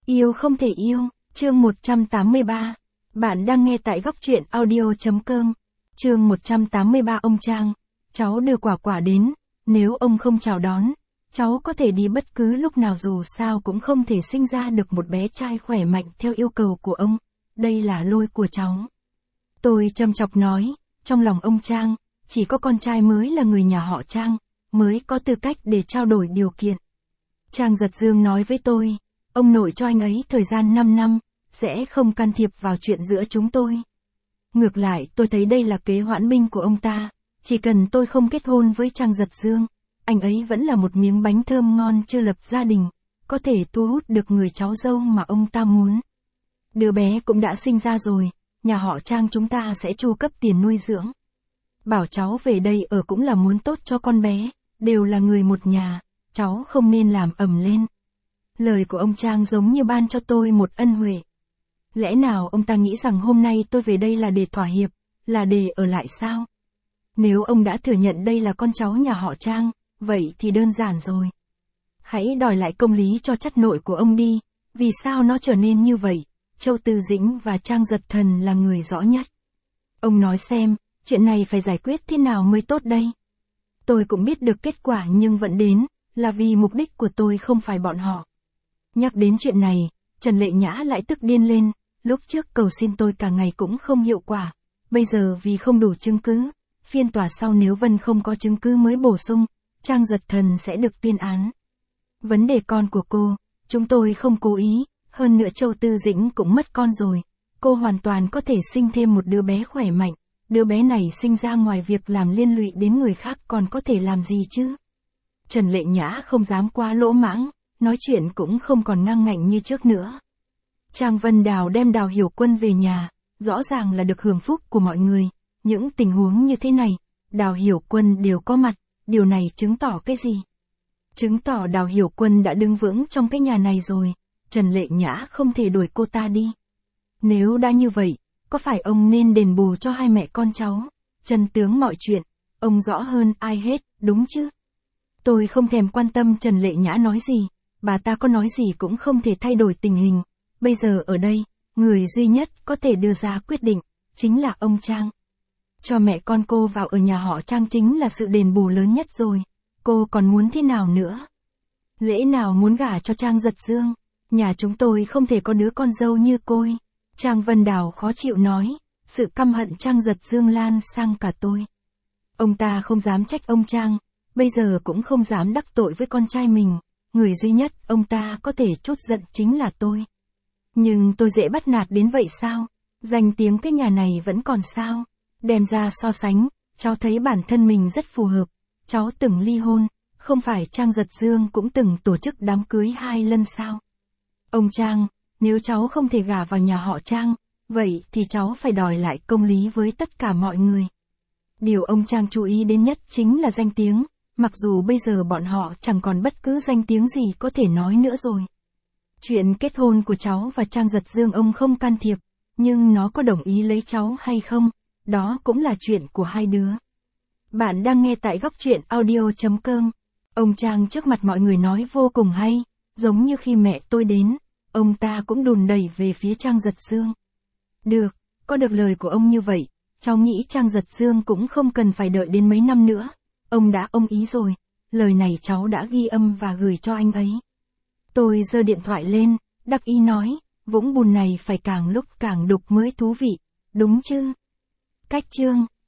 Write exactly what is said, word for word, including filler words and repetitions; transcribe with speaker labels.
Speaker 1: Yêu không thể yêu, chương một trăm tám mươi ba. Bạn đang nghe tại góc truyện audio.com. Chương một trăm tám mươi ba. Ông Trang, cháu đưa quả quả đến, nếu ông không chào đón, cháu có thể đi bất cứ lúc nào, dù sao cũng không thể sinh ra được một bé trai khỏe mạnh theo yêu cầu của ông, đây là lỗi của cháu. Tôi châm chọc nói, trong lòng ông Trang, chỉ có con trai mới là người nhà họ Trang, mới có tư cách để trao đổi điều kiện. Trang Giật Dương nói với tôi, ông nội cho anh ấy thời gian năm năm, sẽ không can thiệp vào chuyện giữa chúng tôi. Ngược lại, tôi thấy đây là kế hoãn binh của ông ta, chỉ cần tôi không kết hôn với Trang Giật Dương, anh ấy vẫn là một miếng bánh thơm ngon chưa lập gia đình, có thể thu hút được người cháu dâu mà ông ta muốn. Đứa bé cũng đã sinh ra rồi, nhà họ Trang chúng ta sẽ chu cấp tiền nuôi dưỡng. Bảo cháu về đây ở cũng là muốn tốt cho con bé, đều là người một nhà, cháu không nên làm ầm lên. Lời của ông Trang giống như ban cho tôi một ân huệ. Lẽ nào ông ta nghĩ rằng hôm nay tôi về đây là để thỏa hiệp, là để ở lại sao? Nếu ông đã thừa nhận đây là con cháu nhà họ Trang, vậy thì đơn giản rồi. Hãy đòi lại công lý cho chất nội của ông đi, vì sao nó trở nên như vậy? Châu Tư Dĩnh và Trang Giật Thần là người rõ nhất. Ông nói xem, chuyện này phải giải quyết thế nào mới tốt đây? Tôi cũng biết được kết quả nhưng vẫn đến, là vì mục đích của tôi không phải bọn họ. Nhắc đến chuyện này, Trần Lệ Nhã lại tức điên lên, lúc trước cầu xin tôi cả ngày cũng không hiệu quả, bây giờ vì không đủ chứng cứ, phiên tòa sau nếu Vân không có chứng cứ mới bổ sung, Trang Giật Thần sẽ được tuyên án. Vấn đề con của cô, chúng tôi không cố ý, hơn nữa Châu Tư Dĩnh cũng mất con rồi, cô hoàn toàn có thể sinh thêm một đứa bé khỏe mạnh, đứa bé này sinh ra ngoài việc làm liên lụy đến người khác còn có thể làm gì chứ? Trần Lệ Nhã không dám quá lỗ mãng, nói chuyện cũng không còn ngang ngạnh như trước nữa. Trang Vân Đào đem Đào Hiểu Quân về nhà, rõ ràng là được hưởng phúc của mọi người, những tình huống như thế này, Đào Hiểu Quân đều có mặt, điều này chứng tỏ cái gì? Chứng tỏ Đào Hiểu Quân đã đứng vững trong cái nhà này rồi, Trần Lệ Nhã không thể đuổi cô ta đi. Nếu đã như vậy, có phải ông nên đền bù cho hai mẹ con cháu? Chân tướng mọi chuyện, ông rõ hơn ai hết, đúng chứ? Tôi không thèm quan tâm Trần Lệ Nhã nói gì, bà ta có nói gì cũng không thể thay đổi tình hình. Bây giờ ở đây, người duy nhất có thể đưa ra quyết định, chính là ông Trang. Cho mẹ con cô vào ở nhà họ Trang chính là sự đền bù lớn nhất rồi, cô còn muốn thế nào nữa? Lẽ nào muốn gả cho Trang Giật Dương? Nhà chúng tôi không thể có đứa con dâu như cô ấy. Trang Vân Đào khó chịu nói, sự căm hận Trang Giật Dương lan sang cả tôi. Ông ta không dám trách ông Trang, bây giờ cũng không dám đắc tội với con trai mình, người duy nhất ông ta có thể trút giận chính là tôi. Nhưng tôi dễ bắt nạt đến vậy sao? Danh tiếng cái nhà này vẫn còn sao? Đem ra so sánh, cháu thấy bản thân mình rất phù hợp. Cháu từng ly hôn, không phải Trang Giật Dương cũng từng tổ chức đám cưới hai lần sao? Ông Trang, nếu cháu không thể gả vào nhà họ Trang, vậy thì cháu phải đòi lại công lý với tất cả mọi người. Điều ông Trang chú ý đến nhất chính là danh tiếng, mặc dù bây giờ bọn họ chẳng còn bất cứ danh tiếng gì có thể nói nữa rồi. Chuyện kết hôn của cháu và Trang Giật Dương ông không can thiệp, nhưng nó có đồng ý lấy cháu hay không, đó cũng là chuyện của hai đứa. Bạn đang nghe tại góc truyện audio.com. Ông Trang trước mặt mọi người nói vô cùng hay, giống như khi mẹ tôi đến, ông ta cũng đùn đẩy về phía Trang Giật Dương. Được, có được lời của ông như vậy, cháu nghĩ Trang Giật Dương cũng không cần phải đợi đến mấy năm nữa. Ông đã ông ý rồi, lời này cháu đã ghi âm và gửi cho anh ấy. Tôi giơ điện thoại lên, đắc ý nói, vũng bùn này phải càng lúc càng đục mới thú vị, đúng chứ? Cách chương